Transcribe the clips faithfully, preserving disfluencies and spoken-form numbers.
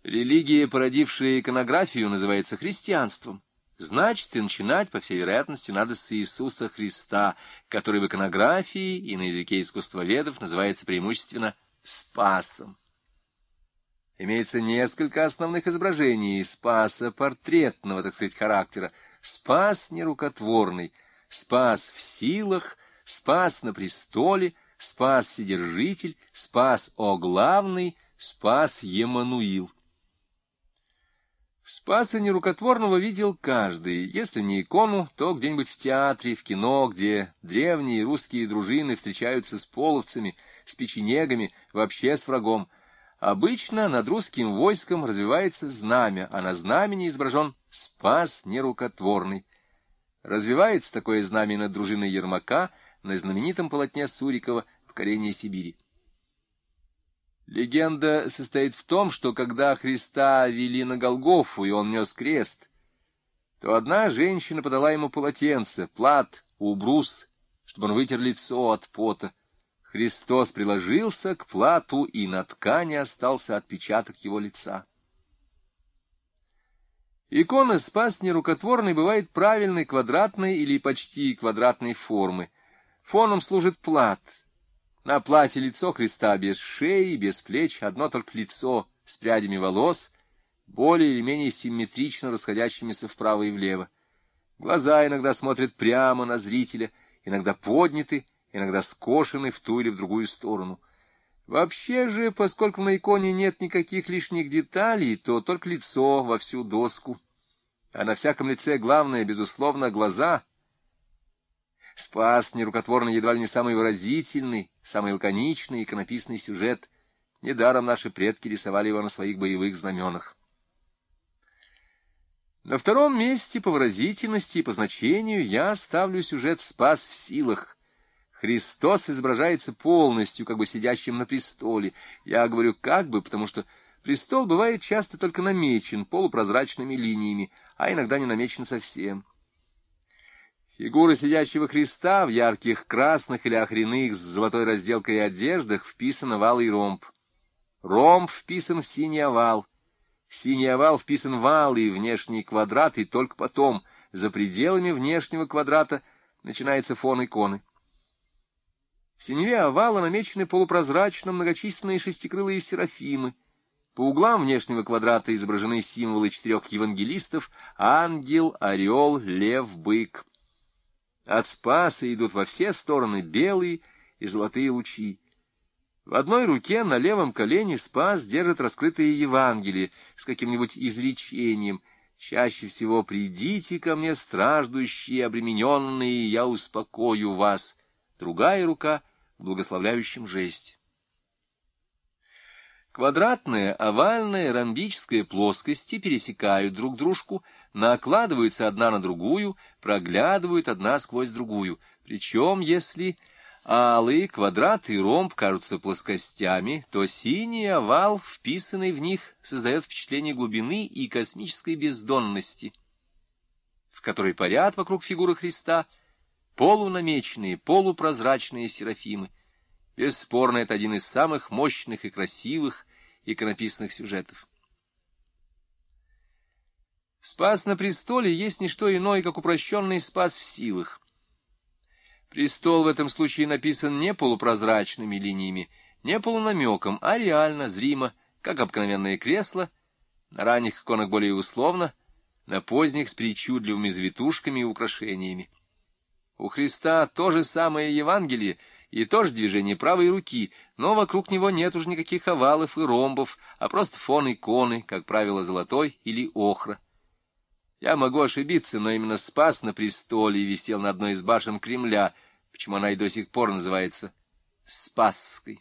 Религия, породившая иконографию, называется христианством. Значит, и начинать, по всей вероятности, надо с Иисуса Христа, который в иконографии и на языке искусствоведов называется преимущественно Спасом. Имеется несколько основных изображений Спаса портретного, так сказать, характера. Спас нерукотворный, Спас в силах, Спас на престоле, Спас Вседержитель, Спас о главный, Спас Емануил. Спаса нерукотворного видел каждый, если не икону, то где-нибудь в театре, в кино, где древние русские дружины встречаются с половцами, с печенегами, вообще с врагом. Обычно над русским войском развивается знамя, а на знамени изображен Спас нерукотворный. Развивается такое знамя над дружиной Ермака на знаменитом полотне Сурикова «Покорение Сибири». Легенда состоит в том, что когда Христа вели на Голгофу, и он нес крест, то одна женщина подала ему полотенце, плат, убрус, чтобы он вытер лицо от пота. Христос приложился к плату, и на ткани остался отпечаток его лица. Икона Спас нерукотворный бывает правильной, квадратной или почти квадратной формы. Фоном служит плат. На платье лицо Христа без шеи, без плеч, одно только лицо с прядями волос, более или менее симметрично расходящимися вправо и влево. Глаза иногда смотрят прямо на зрителя, иногда подняты, иногда скошены в ту или в другую сторону. Вообще же, поскольку на иконе нет никаких лишних деталей, то только лицо во всю доску. А на всяком лице главное, безусловно, глаза. Спас нерукотворный едва ли не самый выразительный, самый лаконичный иконописный сюжет. Недаром наши предки рисовали его на своих боевых знаменах. На втором месте по выразительности и по значению я ставлю сюжет «Спас в силах». Христос изображается полностью, как бы сидящим на престоле. Я говорю «как бы», потому что престол бывает часто только намечен полупрозрачными линиями, а иногда не намечен совсем. Фигура сидящего Христа в ярких красных или охряных с золотой разделкой одеждах вписана в алый ромб. Ромб вписан в синий овал. Синий овал вписан в алый внешний квадрат, и только потом, за пределами внешнего квадрата, начинается фон иконы. В синеве овала намечены полупрозрачно многочисленные шестикрылые серафимы. По углам внешнего квадрата изображены символы четырех евангелистов — ангел, орел, лев, бык. От Спаса идут во все стороны белые и золотые лучи. В одной руке на левом колене Спас держит раскрытое Евангелие с каким-нибудь изречением. Чаще всего «Придите ко мне, страждущие, обремененные, я успокою вас». Другая рука в благословляющем жесте. Квадратная, овальная, ромбическая плоскости пересекают друг дружку, накладываются одна на другую, проглядывают одна сквозь другую. Причем, если алый, квадрат и ромб кажутся плоскостями, то синий овал, вписанный в них, создает впечатление глубины и космической бездонности, в которой парят вокруг фигуры Христа полунамеченные, полупрозрачные серафимы. Бесспорно, это один из самых мощных и красивых иконописных сюжетов. Спас на престоле есть не что иное, как упрощенный Спас в силах. Престол в этом случае написан не полупрозрачными линиями, не полунамеком, а реально, зримо, как обыкновенное кресло, на ранних иконах более условно, на поздних с причудливыми завитушками и украшениями. У Христа то же самое Евангелие и то же движение правой руки, но вокруг него нет уж никаких овалов и ромбов, а просто фон иконы, как правило, золотой или охра. Я могу ошибиться, но именно Спас на престоле висел на одной из башен Кремля, почему она и до сих пор называется Спасской.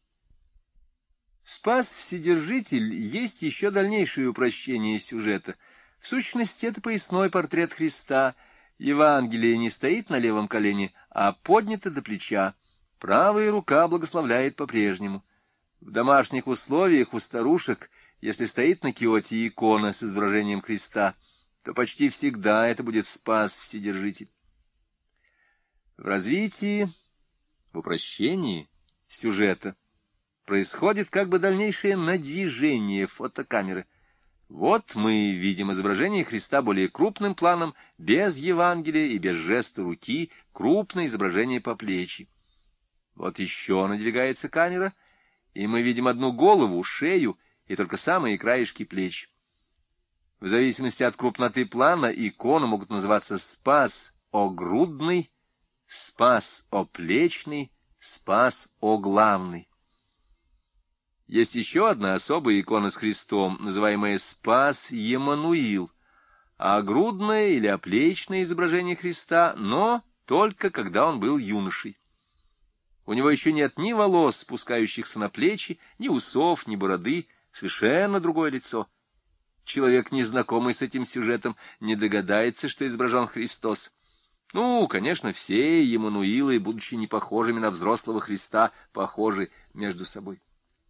Спас Вседержитель есть еще дальнейшее упрощение сюжета. В сущности, это поясной портрет Христа. Евангелие не стоит на левом колене, а поднято до плеча. Правая рука благословляет по-прежнему. В домашних условиях у старушек, если стоит на киоте икона с изображением Христа, то почти всегда это будет Спас Вседержитель. В развитии, в упрощении сюжета происходит как бы дальнейшее надвижение фотокамеры. Вот мы видим изображение Христа более крупным планом, без Евангелия и без жеста руки, крупное изображение по плечи. Вот еще надвигается камера, и мы видим одну голову, шею и только самые краешки плеч. В зависимости от крупноты плана иконы могут называться «Спас огрудный», «Спас оплечный», «Спас оглавный». Есть еще одна особая икона с Христом, называемая «Спас Емануил», а грудное или оплечное изображение Христа, но только когда он был юношей. У него еще нет ни волос, спускающихся на плечи, ни усов, ни бороды, совершенно другое лицо. Человек, незнакомый с этим сюжетом, не догадается, что изображен Христос. Ну, конечно, все Емануилы, будучи не похожими на взрослого Христа, похожи между собой.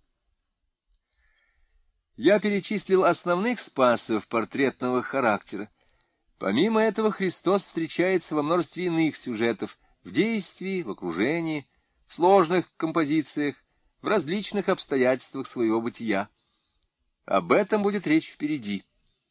Я перечислил основных спасов портретного характера. Помимо этого, Христос встречается во множестве иных сюжетов, в действии, в окружении, в сложных композициях, в различных обстоятельствах своего бытия. Об этом будет речь впереди.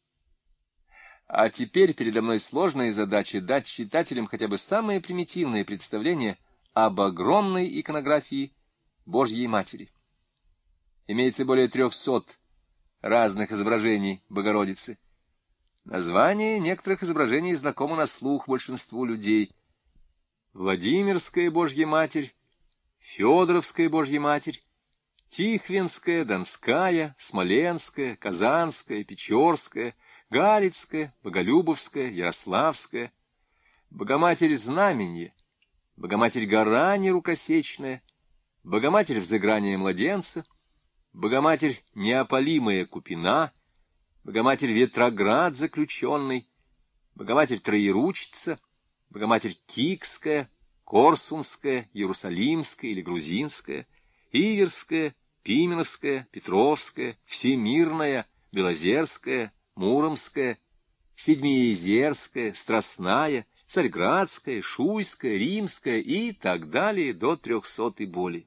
А теперь передо мной сложная задача дать читателям хотя бы самое примитивное представление об огромной иконографии Божьей Матери. Имеется более трехсот разных изображений Богородицы. Названия некоторых изображений знакомы на слух большинству людей. Владимирская Божья Матерь, Федоровская Божья Матерь, Тихвинская, Донская, Смоленская, Казанская, Печорская, Галицкая, Боголюбовская, Ярославская, Богоматерь Знаменье, Богоматерь Гора Нерукосечная, Богоматерь Взыграния Младенца, Богоматерь Неопалимая Купина, Богоматерь Ветроград Заключенный, Богоматерь Троеручица, Богоматерь Тикская, Корсунская, Иерусалимская или Грузинская, Иверская, Пименовская, Петровская, Всемирная, Белозерская, Муромская, Седмиезерская, Страстная, Царьградская, Шуйская, Римская и так далее до трехсот и более.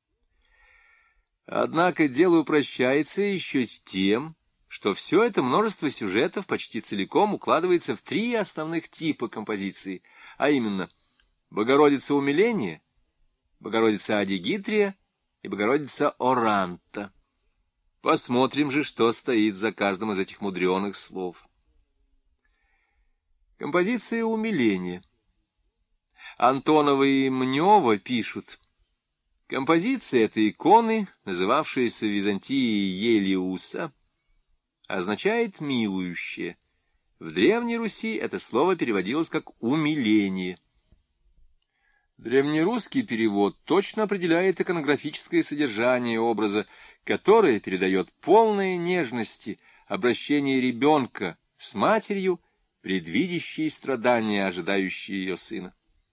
Однако дело упрощается еще тем, что все это множество сюжетов почти целиком укладывается в три основных типа композиции, а именно Богородица Умиления, Богородица Адигитрия и Богородица Оранта. Посмотрим же, что стоит за каждым из этих мудреных слов. Композиция умиления. Антонова и Мнева пишут: композиция этой иконы, называвшаяся в Византии Елиуса, означает «милующее». В Древней Руси это слово переводилось как «умиление». Древнерусский перевод точно определяет иконографическое содержание образа, которое передает полные нежности обращение ребенка с матерью, предвидящей страдания, ожидающие ее сына.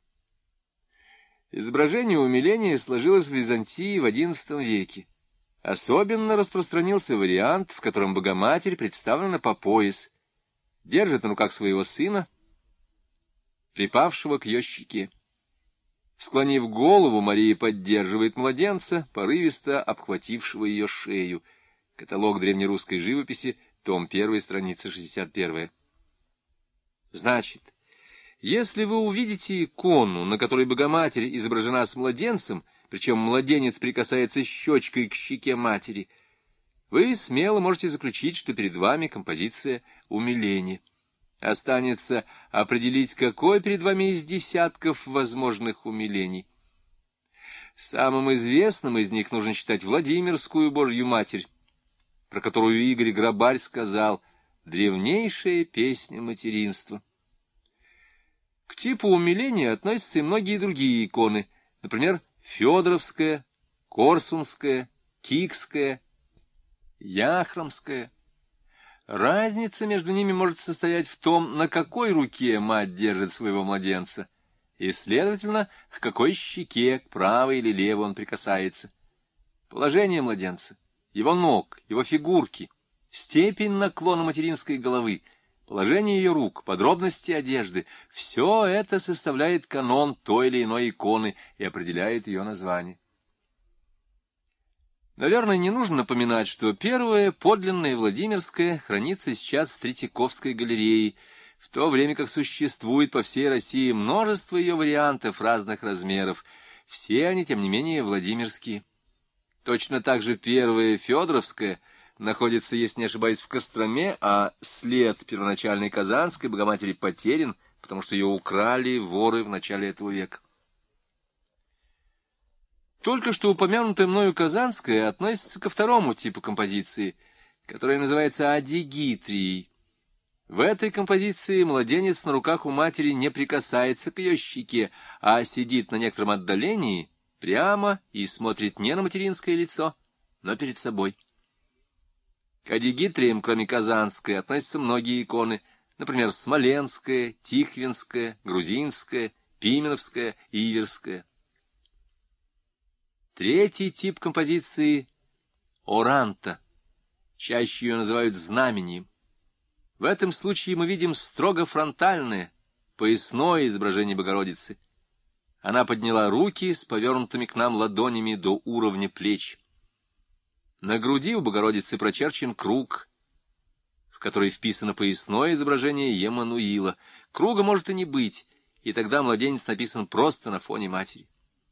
Изображение умиления сложилось в Византии в одиннадцатом веке. Особенно распространился вариант, в котором Богоматерь представлена по пояс, держит на руках своего сына, припавшего к ее щеке. Склонив голову, Мария поддерживает младенца, порывисто обхватившего ее шею. Каталог древнерусской живописи, том один, страница шестьдесят первая. Значит, если вы увидите икону, на которой Богоматерь изображена с младенцем, причем младенец прикасается щечкой к щеке матери, вы смело можете заключить, что перед вами композиция умиления. Останется определить, какой перед вами из десятков возможных умилений. Самым известным из них нужно считать Владимирскую Божью Матерь, про которую Игорь Грабарь сказал: «Древнейшая песня материнства». К типу умиления относятся и многие другие иконы, например, Федоровская, Корсунская, Кикская, Яхромская. Разница между ними может состоять в том, на какой руке мать держит своего младенца, и, следовательно, к какой щеке, к правой или левой он прикасается. Положение младенца, его ног, его фигурки, степень наклона материнской головы, положение ее рук, подробности одежды — все это составляет канон той или иной иконы и определяет ее название. Наверное, не нужно напоминать, что первая подлинная Владимирская хранится сейчас в Третьяковской галерее, в то время как существует по всей России множество ее вариантов разных размеров. Все они, тем не менее, владимирские. Точно так же первая Федоровская находится, если не ошибаюсь, в Костроме, а след первоначальной Казанской Богоматери потерян, потому что ее украли воры в начале этого века. Только что упомянутая мною Казанская относится ко второму типу композиции, которая называется адигитрией. В этой композиции младенец на руках у матери не прикасается к ее щеке, а сидит на некотором отдалении прямо и смотрит не на материнское лицо, но перед собой. К адигитриям, кроме Казанской, относятся многие иконы, например, Смоленская, Тихвинская, Грузинская, Пименовская, Иверская. Третий тип композиции — оранта. Чаще ее называют знамением. В этом случае мы видим строго фронтальное, поясное изображение Богородицы. Она подняла руки с повернутыми к нам ладонями до уровня плеч. На груди у Богородицы прочерчен круг, в который вписано поясное изображение Емануила. Круга может и не быть, и тогда младенец написан просто на фоне матери.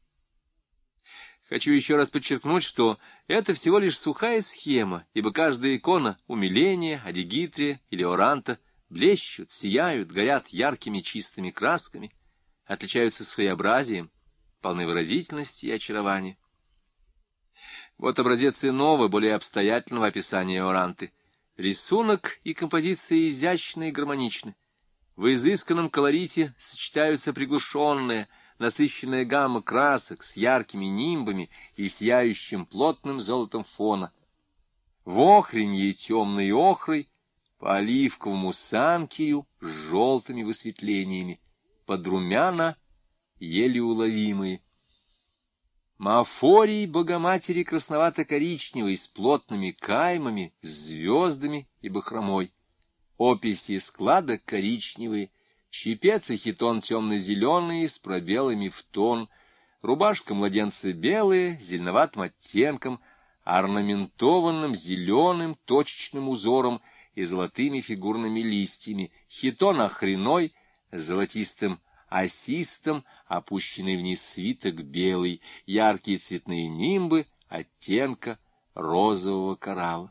Хочу еще раз подчеркнуть, что это всего лишь сухая схема, ибо каждая икона — умиление, адигитрия или оранта — блещут, сияют, горят яркими чистыми красками, отличаются своеобразием, полны выразительности и очарования. Вот образец иного, более обстоятельного описания оранты. Рисунок и композиция изящны и гармоничны. В изысканном колорите сочетаются приглушенные, насыщенная гамма красок с яркими нимбами и сияющим плотным золотом фона. В охренье темной охрой, по оливковому санкирю с желтыми высветлениями, под румяна еле уловимые. Мафорий Богоматери красновато-коричневый с плотными каймами, с звездами и бахромой. Описи складок коричневые, чепец и хитон темно-зеленые с пробелами в тон, рубашка младенца белая, с зеленоватым оттенком, орнаментованным зеленым точечным узором и золотыми фигурными листьями, хитон охреной, с золотистым осистом, опущенный вниз свиток белый, яркие цветные нимбы оттенка розового коралла.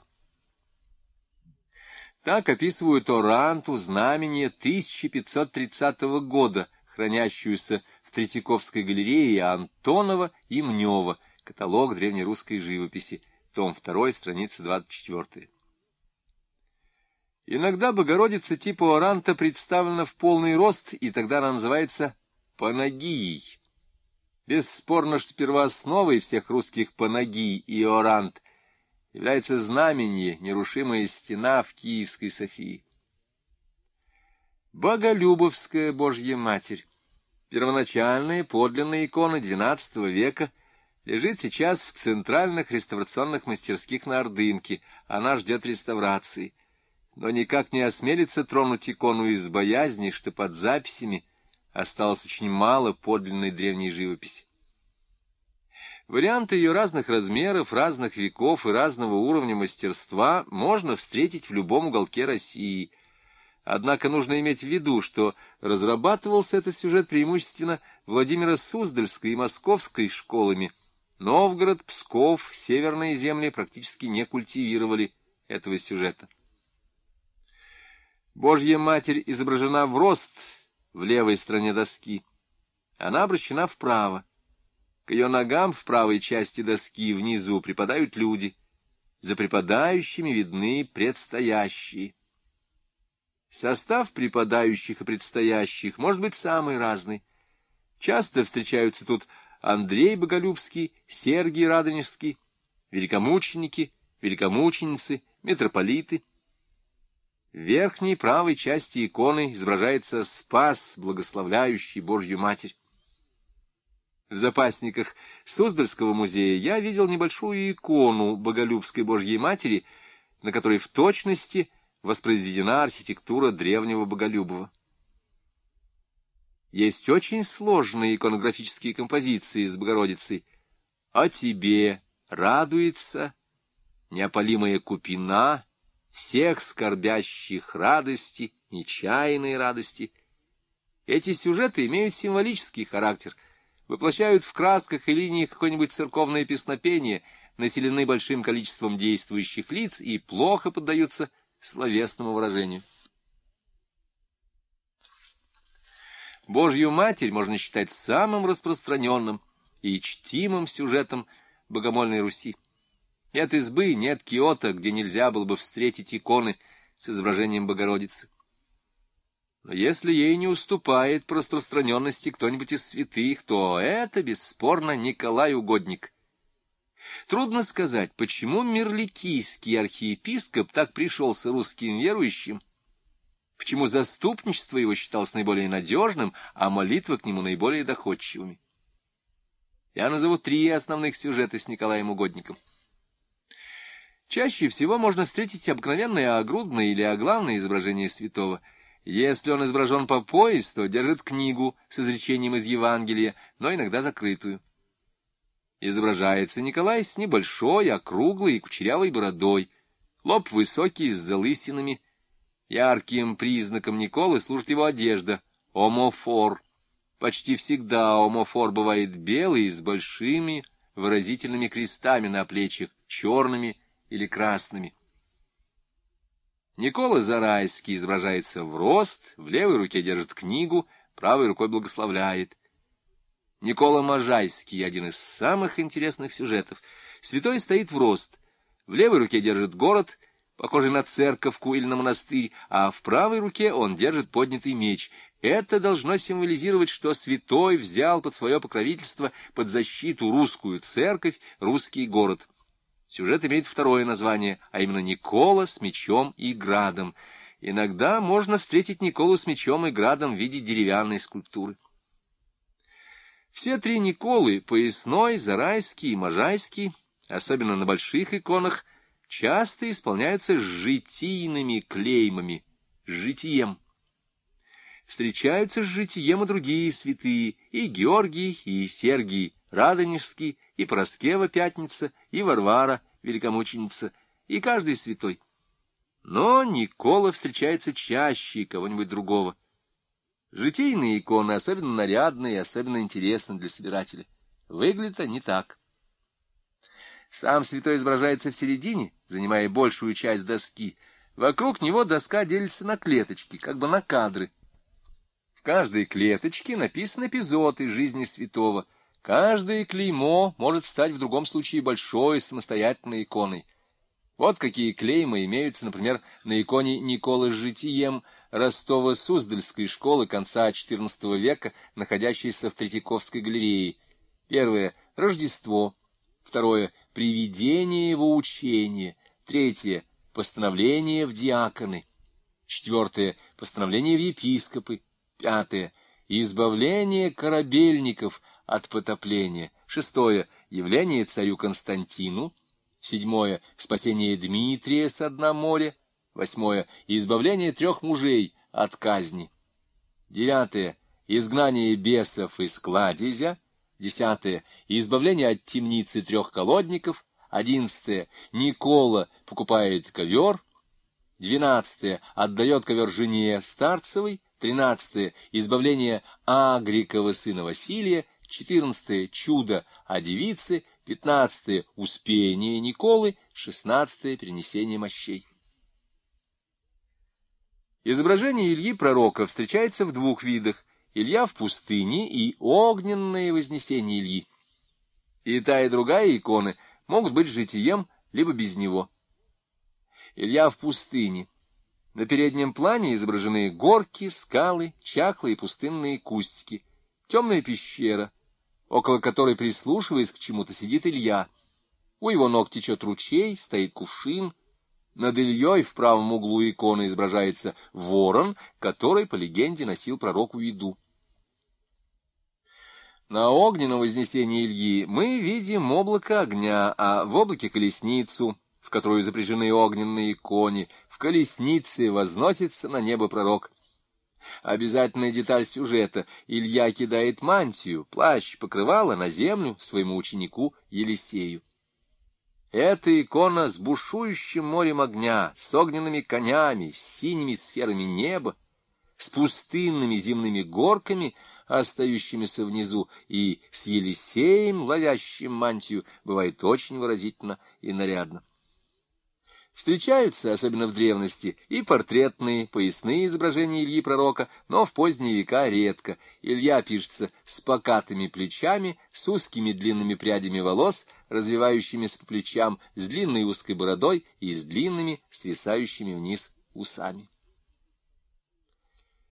Так описывают оранту знамения тысяча пятьсот тридцатого года, хранящуюся в Третьяковской галерее Антонова и Мнева, каталог древнерусской живописи, том два, страница двадцать четыре. Иногда Богородица типа оранта представлена в полный рост, и тогда она называется панагией. Бесспорно, что первоосновой всех русских панагий и орант является знамение, нерушимая стена в Киевской Софии. Боголюбовская Божья Матерь, первоначальная подлинная икона двенадцатого века, лежит сейчас в центральных реставрационных мастерских на Ордынке. Она ждет реставрации, но никак не осмелится тронуть икону из боязни, что под записями осталось очень мало подлинной древней живописи. Варианты ее разных размеров, разных веков и разного уровня мастерства можно встретить в любом уголке России. Однако нужно иметь в виду, что разрабатывался этот сюжет преимущественно Владимиро-Суздальской и Московской школами. Новгород, Псков, северные земли практически не культивировали этого сюжета. Божья Матерь изображена в рост в левой стороне доски. Она обращена вправо. К ее ногам в правой части доски внизу припадают люди. За припадающими видны предстоящие. Состав припадающих и предстоящих может быть самый разный. Часто встречаются тут Андрей Боголюбский, Сергий Радонежский, великомученики, великомученицы, митрополиты. В верхней правой части иконы изображается Спас, благословляющий Божью Матерь. В запасниках Суздальского музея я видел небольшую икону Боголюбской Божьей Матери, на которой в точности воспроизведена архитектура древнего Боголюбова. Есть очень сложные иконографические композиции с Богородицей. «О тебе, радуется неопалимая Купина, всех скорбящих радости, нечаянной радости. Эти сюжеты имеют символический характер, воплощают в красках и линиях какое-нибудь церковное песнопение, населены большим количеством действующих лиц и плохо поддаются словесному выражению. Божью Матерь можно считать самым распространенным и чтимым сюжетом богомольной Руси. Нет избы, нет киота, где нельзя было бы встретить иконы с изображением Богородицы. Но если ей не уступает по распространенности кто-нибудь из святых, то это, бесспорно, Николай Угодник. Трудно сказать, почему мирликийский архиепископ так пришелся русским верующим, почему заступничество его считалось наиболее надежным, а молитвы к нему наиболее доходчивыми. Я назову три основных сюжета с Николаем Угодником. Чаще всего можно встретить обыкновенное огрудное или оглавное изображение святого. Если он изображен по пояс, то держит книгу с изречением из Евангелия, но иногда закрытую. Изображается Николай с небольшой, округлой и кучерявой бородой, лоб высокий, с залысинами. Ярким признаком Николы служит его одежда — омофор. Почти всегда омофор бывает белый, с большими выразительными крестами на плечах, черными или красными. Никола Зарайский изображается в рост, в левой руке держит книгу, правой рукой благословляет. Никола Можайский — один из самых интересных сюжетов. Святой стоит в рост, в левой руке держит город, похожий на церковку или на монастырь, а в правой руке он держит поднятый меч. Это должно символизировать, что святой взял под свое покровительство, под защиту русскую церковь, русский город. Сюжет имеет второе название, а именно Никола с мечом и градом. Иногда можно встретить Николу с мечом и градом в виде деревянной скульптуры. Все три Николы, поясной, зарайский и можайский, особенно на больших иконах, часто исполняются с житийными клеймами, с житием. Встречаются с житием и другие святые, и Георгий, и Сергий Радонежский, и Параскева Пятница, и Варвара Великомученица, и каждый святой. Но Никола встречается чаще кого-нибудь другого. Житийные иконы особенно нарядные и особенно интересны для собирателя. Выглядят они так. Сам святой изображается в середине, занимая большую часть доски. Вокруг него доска делится на клеточки, как бы на кадры. В каждой клеточке написан эпизод из жизни святого. Каждое клеймо может стать в другом случае большой самостоятельной иконой. Вот какие клеймы имеются, например, на иконе Николы с житием Ростово-Суздальской школы конца четырнадцатого века, находящейся в Третьяковской галерее. Первое — Рождество. Второе — Приведение его учения. Третье — Постановление в диаконы. Четвертое — Постановление в епископы. Пятое — Избавление корабельников от потопления. Шестое — Явление царю Константину. Седьмое — Спасение Дмитрия со дна моря. Восьмое — Избавление трех мужей от казни. Девятое — Изгнание бесов из кладезя. Десятое — Избавление от темницы трех колодников. Одиннадцатое — Никола покупает ковер. Двенадцатое — Отдает ковер жене старцевой. Тринадцатое — Избавление Агрикова сына Василия. Четырнадцатое — Чудо о девице. Пятнадцатое — Успение Николы. Шестнадцатое — Перенесение мощей. Изображение Ильи Пророка встречается в двух видах: Илья в пустыне и огненное вознесение Ильи. И та, и другая иконы могут быть с житием, либо без него. Илья в пустыне. На переднем плане изображены горки, скалы, чахлые пустынные кустики, темная пещера, около которой, прислушиваясь к чему-то, сидит Илья. У его ног течет ручей, стоит кувшин. Над Ильей в правом углу иконы изображается ворон, который, по легенде, носил пророку еду. На огненном вознесении Ильи мы видим облако огня, а в облаке колесницу, в которую запряжены огненные кони. В колеснице возносится на небо пророк. Обязательная деталь сюжета: Илья кидает мантию, плащ, покрывало на землю своему ученику Елисею. Эта икона с бушующим морем огня, с огненными конями, с синими сферами неба, с пустынными земными горками, остающимися внизу, и с Елисеем, ловящим мантию, бывает очень выразительно и нарядно. Встречаются, особенно в древности, и портретные, поясные изображения Ильи Пророка, но в поздние века редко. Илья пишется с покатыми плечами, с узкими длинными прядями волос, развивающимися по плечам, с длинной узкой бородой и с длинными, свисающими вниз усами.